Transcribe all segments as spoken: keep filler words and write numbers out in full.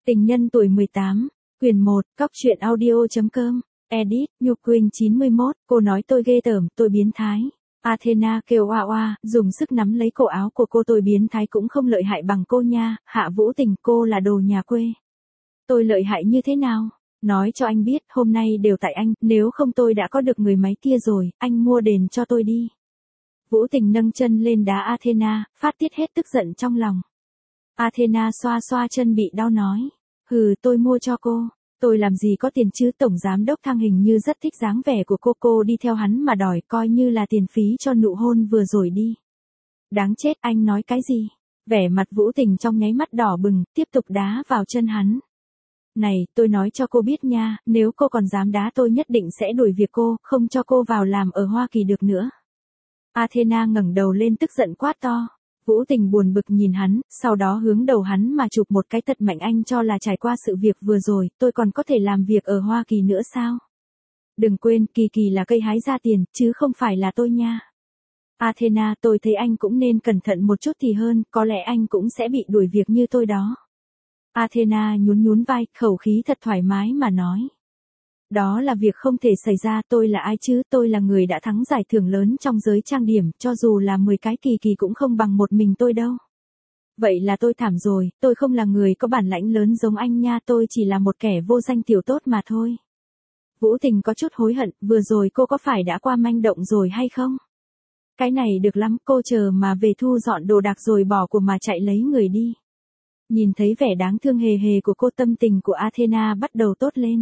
Tình nhân tuổi mười tám, quyền một, cóc truyện audio.com, edit, Nhục Quỳnh chín mươi mốt, cô nói tôi ghê tởm, tôi biến thái. Athena kêu oa oa, dùng sức nắm lấy cổ áo của cô, tôi biến thái cũng không lợi hại bằng cô nha, Hạ Vũ Tình, cô là đồ nhà quê. Tôi lợi hại như thế nào? Nói cho anh biết, hôm nay đều tại anh, nếu không tôi đã có được người máy kia rồi, anh mua đền cho tôi đi. Vũ Tình nâng chân lên đá Athena, phát tiết hết tức giận trong lòng. Athena xoa xoa chân bị đau nói, hừ, tôi mua cho cô, tôi làm gì có tiền chứ. Tổng giám đốc Thăng hình như rất thích dáng vẻ của cô, cô đi theo hắn mà đòi, coi như là tiền phí cho nụ hôn vừa rồi đi. Đáng chết, anh nói cái gì? Vẻ mặt Vũ Tình trong nháy mắt đỏ bừng, tiếp tục đá vào chân hắn. Này, tôi nói cho cô biết nha, nếu cô còn dám đá tôi nhất định sẽ đuổi việc cô, không cho cô vào làm ở Hoa Kỳ được nữa. Athena ngẩng đầu lên tức giận quát to. Vũ Tình buồn bực nhìn hắn, sau đó hướng đầu hắn mà chụp một cái thật mạnh, anh cho là trải qua sự việc vừa rồi, tôi còn có thể làm việc ở Hoa Kỳ nữa sao? Đừng quên, Kỳ Kỳ là cây hái ra tiền, chứ không phải là tôi nha. Athena, tôi thấy anh cũng nên cẩn thận một chút thì hơn, có lẽ anh cũng sẽ bị đuổi việc như tôi đó. Athena nhún nhún vai, khẩu khí thật thoải mái mà nói. Đó là việc không thể xảy ra, tôi là ai chứ, tôi là người đã thắng giải thưởng lớn trong giới trang điểm, cho dù là mười cái Kỳ Kỳ cũng không bằng một mình tôi đâu. Vậy là tôi thảm rồi, tôi không là người có bản lãnh lớn giống anh nha, tôi chỉ là một kẻ vô danh tiểu tốt mà thôi. Vũ Tình có chút hối hận, vừa rồi cô có phải đã qua manh động rồi hay không? Cái này được lắm, cô chờ mà về thu dọn đồ đạc rồi bỏ của mà chạy lấy người đi. Nhìn thấy vẻ đáng thương hề hề của cô, tâm tình của Athena bắt đầu tốt lên.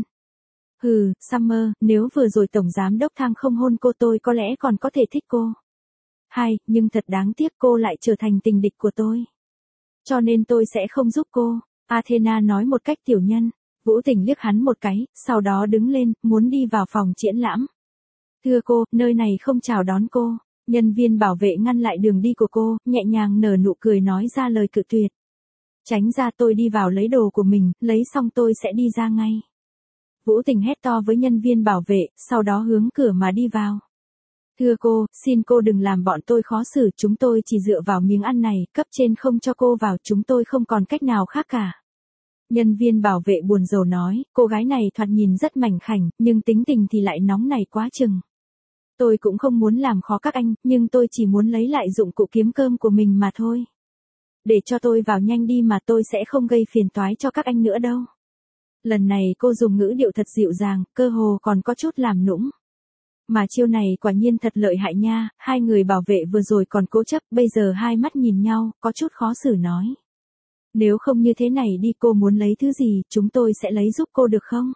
Hừ, Summer, nếu vừa rồi Tổng Giám Đốc Thang không hôn cô tôi có lẽ còn có thể thích cô. Hay, nhưng thật đáng tiếc cô lại trở thành tình địch của tôi. Cho nên tôi sẽ không giúp cô, Athena nói một cách tiểu nhân. Vũ Tình liếc hắn một cái, sau đó đứng lên, muốn đi vào phòng triển lãm. Thưa cô, nơi này không chào đón cô. Nhân viên bảo vệ ngăn lại đường đi của cô, nhẹ nhàng nở nụ cười nói ra lời cự tuyệt. Tránh ra, tôi đi vào lấy đồ của mình, lấy xong tôi sẽ đi ra ngay. Vũ Tình hét to với nhân viên bảo vệ, sau đó hướng cửa mà đi vào. Thưa cô, xin cô đừng làm bọn tôi khó xử, chúng tôi chỉ dựa vào miếng ăn này, cấp trên không cho cô vào, chúng tôi không còn cách nào khác cả. Nhân viên bảo vệ buồn rầu nói, cô gái này thoạt nhìn rất mảnh khảnh, nhưng tính tình thì lại nóng này quá chừng. Tôi cũng không muốn làm khó các anh, nhưng tôi chỉ muốn lấy lại dụng cụ kiếm cơm của mình mà thôi. Để cho tôi vào nhanh đi mà, tôi sẽ không gây phiền toái cho các anh nữa đâu. Lần này cô dùng ngữ điệu thật dịu dàng, cơ hồ còn có chút làm nũng. Mà chiêu này quả nhiên thật lợi hại nha, hai người bảo vệ vừa rồi còn cố chấp, bây giờ hai mắt nhìn nhau, có chút khó xử nói. Nếu không như thế này đi, cô muốn lấy thứ gì, chúng tôi sẽ lấy giúp cô được không?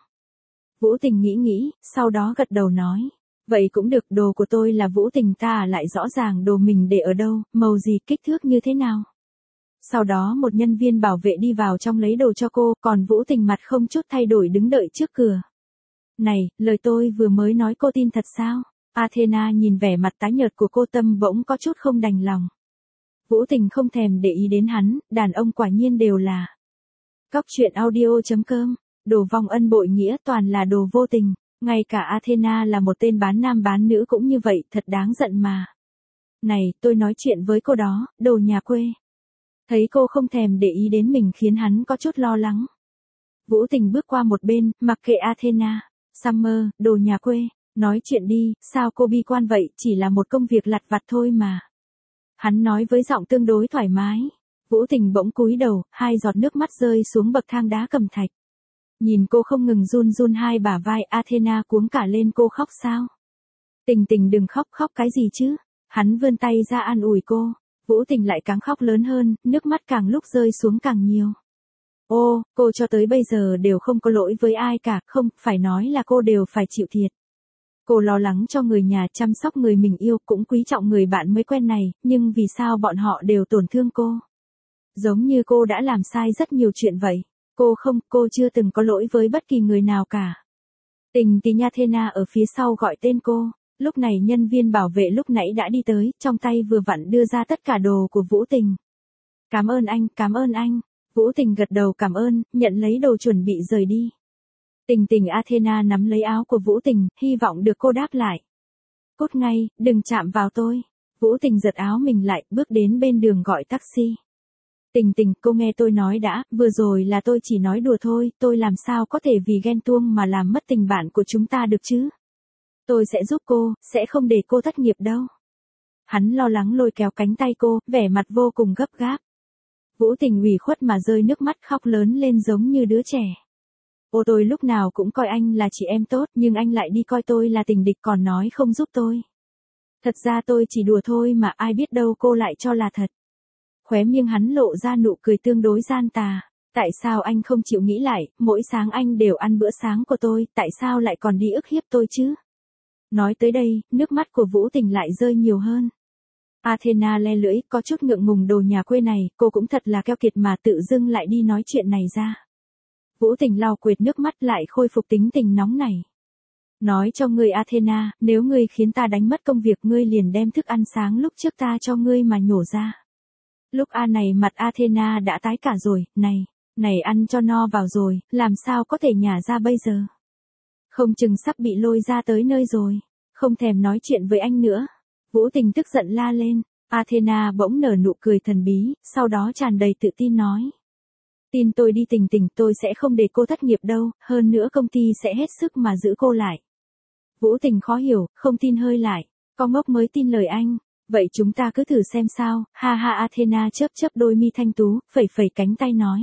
Vũ Tình nghĩ nghĩ, sau đó gật đầu nói. Vậy cũng được, đồ của tôi là Vũ Tình ta à, lại rõ ràng đồ mình để ở đâu, màu gì, kích thước như thế nào. Sau đó một nhân viên bảo vệ đi vào trong lấy đồ cho cô, còn Vũ Tình mặt không chút thay đổi đứng đợi trước cửa. Này, lời tôi vừa mới nói cô tin thật sao? Athena nhìn vẻ mặt tái nhợt của cô, tâm bỗng có chút không đành lòng. Vũ Tình không thèm để ý đến hắn, đàn ông quả nhiên đều là. Cóc truyện audio.com, đồ vong ân bội nghĩa toàn là đồ vô tình, ngay cả Athena là một tên bán nam bán nữ cũng như vậy, thật đáng giận mà. Này, tôi nói chuyện với cô đó, đồ nhà quê. Thấy cô không thèm để ý đến mình khiến hắn có chút lo lắng. Vũ Tình bước qua một bên, mặc kệ Athena. Summer, đồ nhà quê, nói chuyện đi, sao cô bi quan vậy, chỉ là một công việc lặt vặt thôi mà. Hắn nói với giọng tương đối thoải mái. Vũ Tình bỗng cúi đầu, hai giọt nước mắt rơi xuống bậc thang đá cẩm thạch. Nhìn cô không ngừng run run hai bả vai, Athena cuống cả lên, cô khóc sao? Tình Tình đừng khóc, khóc cái gì chứ? Hắn vươn tay ra an ủi cô. Vũ Tình lại càng khóc lớn hơn, nước mắt càng lúc rơi xuống càng nhiều. Ô, cô cho tới bây giờ đều không có lỗi với ai cả, không, phải nói là cô đều phải chịu thiệt. Cô lo lắng cho người nhà, chăm sóc người mình yêu, cũng quý trọng người bạn mới quen này, nhưng vì sao bọn họ đều tổn thương cô? Giống như cô đã làm sai rất nhiều chuyện vậy. Cô không, cô chưa từng có lỗi với bất kỳ người nào cả. Tình thì nha, Athena ở phía sau gọi tên cô. Lúc này nhân viên bảo vệ lúc nãy đã đi tới, trong tay vừa vặn đưa ra tất cả đồ của Vũ Tình. Cảm ơn anh, cảm ơn anh. Vũ Tình gật đầu cảm ơn, nhận lấy đồ chuẩn bị rời đi. Tình Tình, Athena nắm lấy áo của Vũ Tình, hy vọng được cô đáp lại. Cút ngay, đừng chạm vào tôi. Vũ Tình giật áo mình lại, bước đến bên đường gọi taxi. Tình tình, cô nghe tôi nói đã, vừa rồi là tôi chỉ nói đùa thôi, tôi làm sao có thể vì ghen tuông mà làm mất tình bạn của chúng ta được chứ? Tôi sẽ giúp cô, sẽ không để cô thất nghiệp đâu. Hắn lo lắng lôi kéo cánh tay cô, vẻ mặt vô cùng gấp gáp. Vũ Tình ủy khuất mà rơi nước mắt khóc lớn lên giống như đứa trẻ. Ô tôi lúc nào cũng coi anh là chị em tốt, nhưng anh lại đi coi tôi là tình địch còn nói không giúp tôi. Thật ra tôi chỉ đùa thôi mà ai biết đâu cô lại cho là thật. Khóe miệng hắn lộ ra nụ cười tương đối gian tà. Tại sao anh không chịu nghĩ lại, mỗi sáng anh đều ăn bữa sáng của tôi, tại sao lại còn đi ức hiếp tôi chứ? Nói tới đây, nước mắt của Vũ Tình lại rơi nhiều hơn. Athena le lưỡi, có chút ngượng ngùng đồ nhà quê này, cô cũng thật là keo kiệt mà tự dưng lại đi nói chuyện này ra. Vũ Tình lau quệt nước mắt lại khôi phục tính tình nóng này. Nói cho ngươi Athena, nếu ngươi khiến ta đánh mất công việc ngươi liền đem thức ăn sáng lúc trước ta cho ngươi mà nhổ ra. Lúc A này mặt Athena đã tái cả rồi, này, này ăn cho no vào rồi, làm sao có thể nhả ra bây giờ? Không chừng sắp bị lôi ra tới nơi rồi, không thèm nói chuyện với anh nữa. Vũ Tình tức giận la lên, Athena bỗng nở nụ cười thần bí, sau đó tràn đầy tự tin nói. Tin tôi đi Tình Tình, tôi sẽ không để cô thất nghiệp đâu, hơn nữa công ty sẽ hết sức mà giữ cô lại. Vũ Tình khó hiểu, không tin hơi lại, có ngốc mới tin lời anh. Vậy chúng ta cứ thử xem sao, ha ha Athena chớp chớp đôi mi thanh tú, phẩy phẩy cánh tay nói.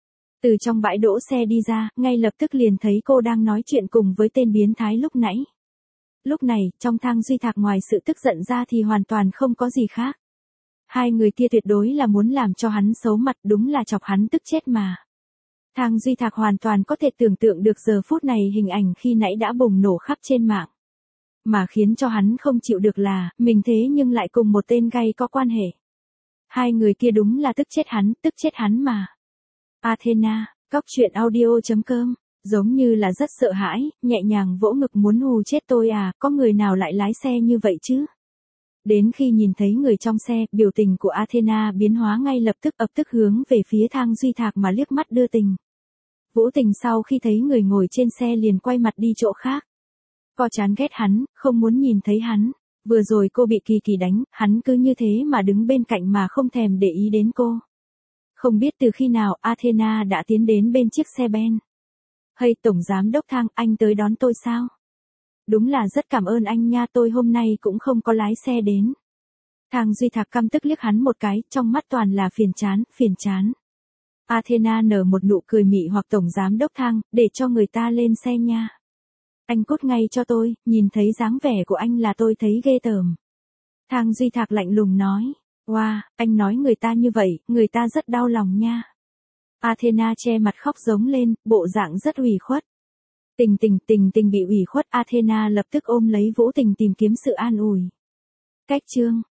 Từ trong bãi đỗ xe đi ra, ngay lập tức liền thấy cô đang nói chuyện cùng với tên biến thái lúc nãy. Lúc này, trong Thang Duy Thạc ngoài sự tức giận ra thì hoàn toàn không có gì khác. Hai người kia tuyệt đối là muốn làm cho hắn xấu mặt, đúng là chọc hắn tức chết mà. Thang Duy Thạc hoàn toàn có thể tưởng tượng được giờ phút này hình ảnh khi nãy đã bùng nổ khắp trên mạng. Mà khiến cho hắn không chịu được là, mình thế nhưng lại cùng một tên gay có quan hệ. Hai người kia đúng là tức chết hắn, tức chết hắn mà. Athena, Cóc Truyện Audio chấm com, giống như là rất sợ hãi, nhẹ nhàng vỗ ngực muốn hù chết tôi à, có người nào lại lái xe như vậy chứ? Đến khi nhìn thấy người trong xe, biểu tình của Athena biến hóa ngay lập tức ập tức hướng về phía Thang Duy Thạc mà liếc mắt đưa tình. Vũ Tình sau khi thấy người ngồi trên xe liền quay mặt đi chỗ khác. Co chán ghét hắn, không muốn nhìn thấy hắn. Vừa rồi cô bị Kỳ Kỳ đánh, hắn cứ như thế mà đứng bên cạnh mà không thèm để ý đến cô. Không biết từ khi nào Athena đã tiến đến bên chiếc xe Ben. Hay Tổng Giám Đốc Thang, anh tới đón tôi sao? Đúng là rất cảm ơn anh nha, tôi hôm nay cũng không có lái xe đến. Thang Duy Thạc căm tức liếc hắn một cái, trong mắt toàn là phiền chán, phiền chán. Athena nở một nụ cười mị hoặc Tổng Giám Đốc Thang, để cho người ta lên xe nha. Anh cút ngay cho tôi, nhìn thấy dáng vẻ của anh là tôi thấy ghê tởm. Thang Duy Thạc lạnh lùng nói, wow, anh nói người ta như vậy, người ta rất đau lòng nha. Athena che mặt khóc giống lên, bộ dạng rất ủy khuất. Tình tình tình tình bị ủy khuất, Athena lập tức ôm lấy Vũ Tình tìm kiếm sự an ủi. Cách chương